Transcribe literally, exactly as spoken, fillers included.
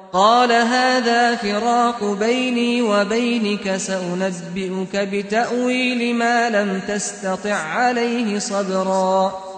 قال هذا فراق بيني وبينك سأنبئك بتأويل ما لم تستطع عليه صبرا